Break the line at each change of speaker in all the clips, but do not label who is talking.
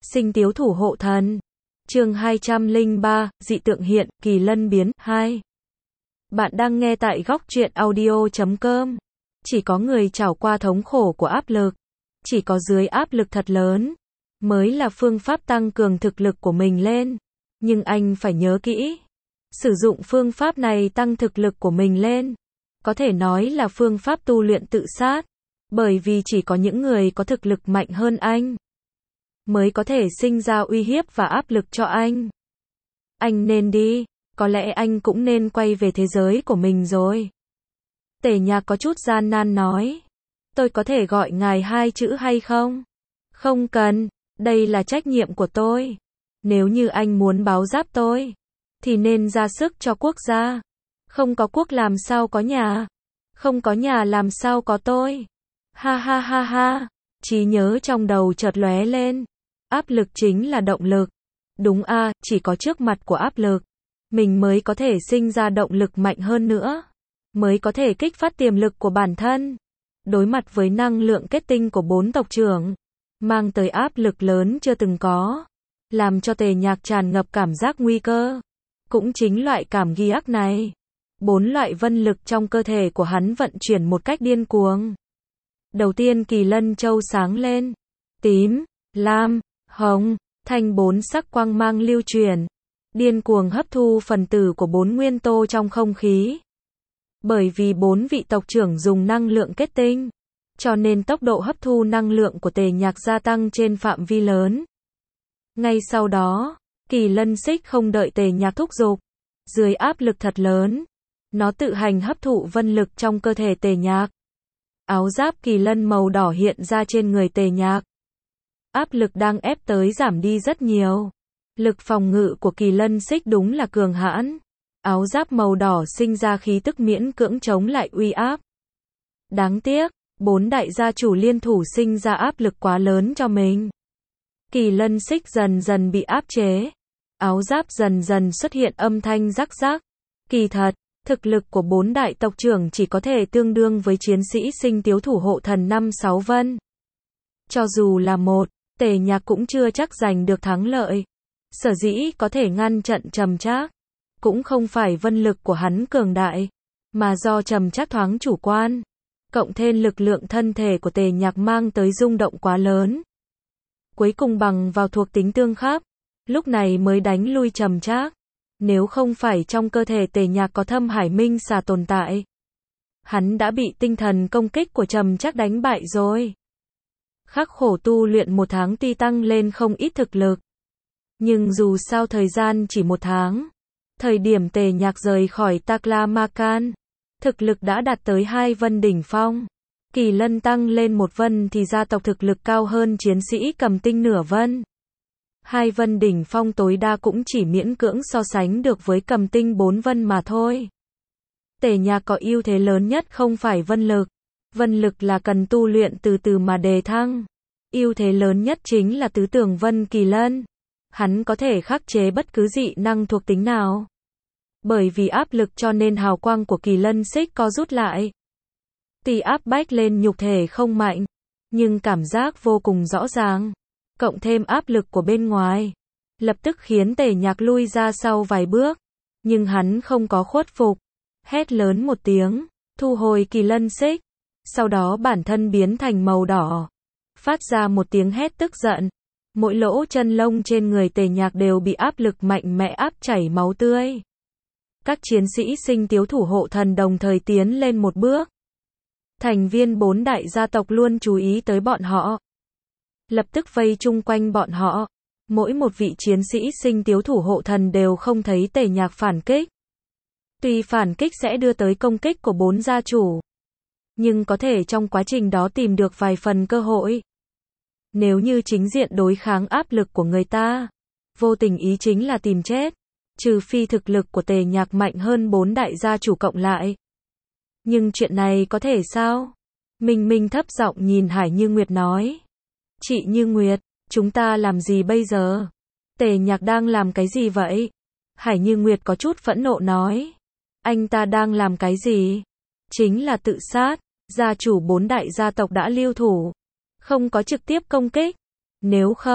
Sinh Tiếu Thủ Hộ Thần. Chương 203, dị tượng hiện, kỳ lân biến, 2. Bạn đang nghe tại góc truyện audio.com. Chỉ có người trải qua thống khổ của áp lực, chỉ có dưới áp lực thật lớn, mới là phương pháp tăng cường thực lực của mình lên. Nhưng anh phải nhớ kỹ, sử dụng phương pháp này tăng thực lực của mình lên, có thể nói là phương pháp tu luyện tự sát. Bởi vì chỉ có những người có thực lực mạnh hơn anh, mới có thể sinh ra uy hiếp và áp lực cho anh. Anh nên đi, có lẽ anh cũng nên quay về thế giới của mình rồi. Tề Nhạc có chút gian nan nói. Tôi có thể gọi ngài 2 chữ hay không? Không cần, đây là trách nhiệm của tôi. Nếu như anh muốn báo đáp tôi, thì nên ra sức cho quốc gia. Không có quốc làm sao có nhà, không có nhà làm sao có tôi. Ha ha ha ha, trí nhớ trong đầu chợt lóe lên. Áp lực chính là động lực. Đúng a, chỉ có trước mặt của áp lực, mình mới có thể sinh ra động lực mạnh hơn nữa, mới có thể kích phát tiềm lực của bản thân. Đối mặt với năng lượng kết tinh của 4 tộc trưởng, mang tới áp lực lớn chưa từng có, làm cho Tề Nhạc tràn ngập cảm giác nguy cơ. Cũng chính loại cảm giác này, 4 loại vân lực trong cơ thể của hắn vận chuyển một cách điên cuồng. Đầu tiên kỳ lân châu sáng lên, tím, lam, hồng, thanh 4 sắc quang mang lưu chuyển, điên cuồng hấp thu phần tử của 4 nguyên tố trong không khí. Bởi vì 4 vị tộc trưởng dùng năng lượng kết tinh, cho nên tốc độ hấp thu năng lượng của Tề Nhạc gia tăng trên phạm vi lớn. Ngay sau đó, kỳ lân xích không đợi Tề Nhạc thúc giục, dưới áp lực thật lớn, nó tự hành hấp thụ vân lực trong cơ thể Tề Nhạc. Áo giáp kỳ lân màu đỏ hiện ra trên người Tề Nhạc. Áp lực đang ép tới giảm đi rất nhiều. Lực phòng ngự của kỳ lân xích đúng là cường hãn. Áo giáp màu đỏ sinh ra khí tức miễn cưỡng chống lại uy áp. Đáng tiếc, 4 đại gia chủ liên thủ sinh ra áp lực quá lớn cho mình. Kỳ lân xích dần dần bị áp chế. Áo giáp dần dần xuất hiện âm thanh rắc rắc. Kỳ thật, thực lực của 4 đại tộc trưởng chỉ có thể tương đương với chiến sĩ Sinh Tiếu Thủ Hộ Thần 5-6 vân. Cho dù là một, Tề Nhạc cũng chưa chắc giành được thắng lợi. Sở dĩ có thể ngăn trận Trầm Trác, cũng không phải vân lực của hắn cường đại, mà do Trầm Trác thoáng chủ quan, cộng thêm lực lượng thân thể của Tề Nhạc mang tới rung động quá lớn. Cuối cùng bằng vào thuộc tính tương khắc, lúc này mới đánh lui Trầm Trác. Nếu không phải trong cơ thể Tề Nhạc có Thâm Hải Minh xà tồn tại, hắn đã bị tinh thần công kích của Trầm Trác đánh bại rồi. Khắc khổ tu luyện 1 tháng tuy tăng lên không ít thực lực, nhưng dù sao thời gian chỉ 1 tháng. Thời điểm Tề Nhạc rời khỏi Taklamakan, thực lực đã đạt tới 2 vân đỉnh phong. Kỳ lân tăng lên 1 vân thì gia tộc thực lực cao hơn chiến sĩ cầm tinh nửa vân. 2 vân đỉnh phong tối đa cũng chỉ miễn cưỡng so sánh được với cầm tinh 4 vân mà thôi. Tề Nhạc có ưu thế lớn nhất không phải vân lực. Vân lực là cần tu luyện từ từ mà đề thăng. Ưu thế lớn nhất chính là tứ tưởng vân kỳ lân. Hắn có thể khắc chế bất cứ dị năng thuộc tính nào. Bởi vì áp lực cho nên hào quang của kỳ lân xích co rút lại. Tuy áp bách lên nhục thể không mạnh, nhưng cảm giác vô cùng rõ ràng. Cộng thêm áp lực của bên ngoài, lập tức khiến Tề Nhạc lui ra sau vài bước. Nhưng hắn không có khuất phục. Hét lớn một tiếng, thu hồi kỳ lân xích. Sau đó bản thân biến thành màu đỏ. Phát ra một tiếng hét tức giận. Mỗi lỗ chân lông trên người Tề Nhạc đều bị áp lực mạnh mẽ áp chảy máu tươi. Các chiến sĩ Sinh Tiếu Thủ Hộ Thần đồng thời tiến lên một bước. Thành viên 4 đại gia tộc luôn chú ý tới bọn họ, lập tức vây chung quanh bọn họ. Mỗi một vị chiến sĩ Sinh Tiếu Thủ Hộ Thần đều không thấy Tề Nhạc phản kích. Tuy phản kích sẽ đưa tới công kích của 4 gia chủ, nhưng có thể trong quá trình đó tìm được vài phần cơ hội. Nếu như chính diện đối kháng áp lực của người ta, vô tình ý chính là tìm chết. Trừ phi thực lực của Tề Nhạc mạnh hơn 4 đại gia chủ cộng lại. Nhưng chuyện này có thể sao? Minh Minh thấp giọng nhìn Hải Như Nguyệt nói. Chị Như Nguyệt, chúng ta làm gì bây giờ? Tề Nhạc đang làm cái gì vậy? Hải Như Nguyệt có chút phẫn nộ nói. Anh ta đang làm cái gì? Chính là tự sát. Gia chủ 4 đại gia tộc đã lưu thủ, không có trực tiếp công kích. Nếu không,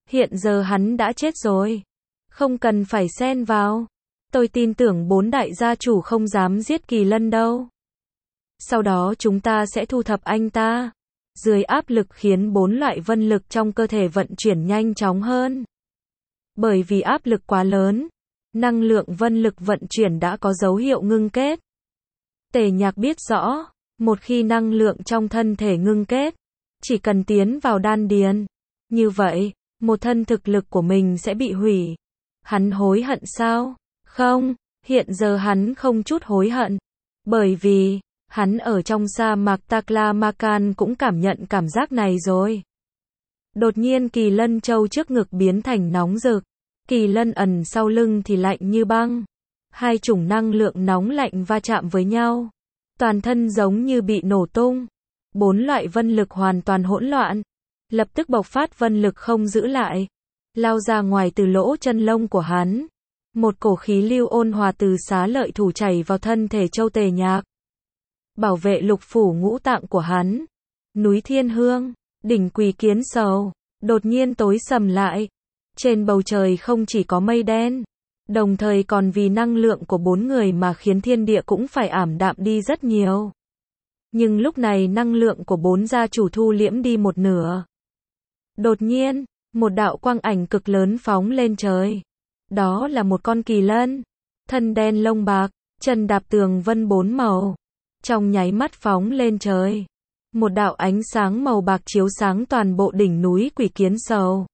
Hiện giờ hắn đã chết rồi. Không cần phải xen vào. Tôi tin tưởng 4 đại gia chủ không dám giết Kỳ Lân đâu. Sau đó chúng ta sẽ thu thập anh ta. Dưới áp lực khiến 4 loại vân lực trong cơ thể vận chuyển nhanh chóng hơn. Bởi vì áp lực quá lớn, năng lượng vân lực vận chuyển đã có dấu hiệu ngưng kết. Tề Nhạc biết rõ, một khi năng lượng trong thân thể ngưng kết, chỉ cần tiến vào đan điền, như vậy, một thân thực lực của mình sẽ bị hủy. Hắn hối hận sao? Không, hiện giờ hắn không chút hối hận. Bởi vì, hắn ở trong sa mạc Taklamakan cũng cảm nhận cảm giác này rồi. Đột nhiên Kỳ Lân Châu trước ngực biến thành nóng rực. Kỳ Lân ẩn sau lưng thì lạnh như băng. Hai chủng năng lượng nóng lạnh va chạm với nhau. Toàn thân giống như bị nổ tung. 4 loại vân lực hoàn toàn hỗn loạn. Lập tức bộc phát vân lực không giữ lại. Lao ra ngoài từ lỗ chân lông của hắn. Một cổ khí lưu ôn hòa từ xá lợi thủ chảy vào thân thể Châu Tề Nhạc. Bảo vệ lục phủ ngũ tạng của hắn. Núi Thiên Hương, đỉnh Quỷ Kiến Sầu, đột nhiên tối sầm lại. Trên bầu trời không chỉ có mây đen, đồng thời còn vì năng lượng của 4 người mà khiến thiên địa cũng phải ảm đạm đi rất nhiều. Nhưng lúc này năng lượng của 4 gia chủ thu liễm đi một nửa. Đột nhiên, một đạo quang ảnh cực lớn phóng lên trời. Đó là một con kỳ lân, thân đen lông bạc, chân đạp tường vân 4 màu. Trong nháy mắt phóng lên trời. Một đạo ánh sáng màu bạc chiếu sáng toàn bộ đỉnh núi Quỷ Kiến Sầu.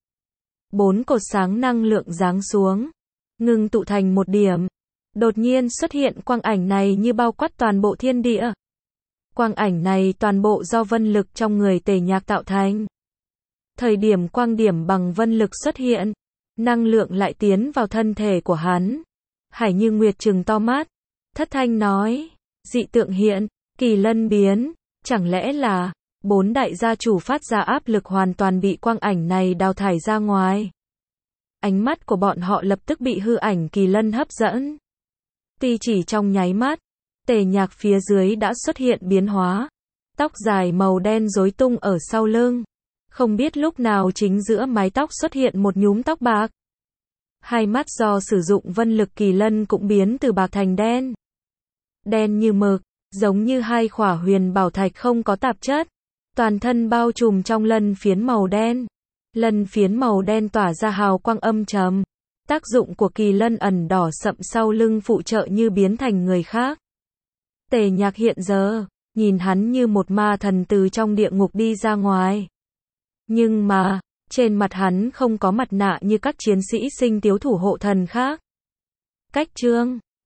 4 cột sáng năng lượng giáng xuống, ngưng tụ thành một điểm. Đột nhiên xuất hiện quang ảnh này như bao quát toàn bộ thiên địa. Quang ảnh này toàn bộ do vân lực trong người Tề Nhạc tạo thành. Thời điểm quang điểm bằng vân lực xuất hiện, năng lượng lại tiến vào thân thể của hắn. Hải Như Nguyệt trừng to mắt, thất thanh nói, dị tượng hiện, Kỳ Lân biến, chẳng lẽ là 4 đại gia chủ phát ra áp lực hoàn toàn bị quang ảnh này đào thải ra ngoài. Ánh mắt của bọn họ lập tức bị hư ảnh Kỳ Lân hấp dẫn. Tuy chỉ trong nháy mắt, Tề Nhạc phía dưới đã xuất hiện biến hóa. Tóc dài màu đen rối tung ở sau lưng. Không biết lúc nào chính giữa mái tóc xuất hiện một nhúm tóc bạc. Hai mắt do sử dụng vân lực Kỳ Lân cũng biến từ bạc thành đen. Đen như mực, giống như hai khỏa huyền bảo thạch không có tạp chất. Toàn thân bao trùm trong lân phiến màu đen. Lân phiến màu đen tỏa ra hào quang âm trầm. Tác dụng của Kỳ Lân ẩn đỏ sậm sau lưng phụ trợ như biến thành người khác. Tề Nhạc hiện giờ, nhìn hắn như một ma thần từ trong địa ngục đi ra ngoài. Nhưng mà, trên mặt hắn không có mặt nạ như các chiến sĩ sinh tiếu thủ hộ thần khác. Cách chương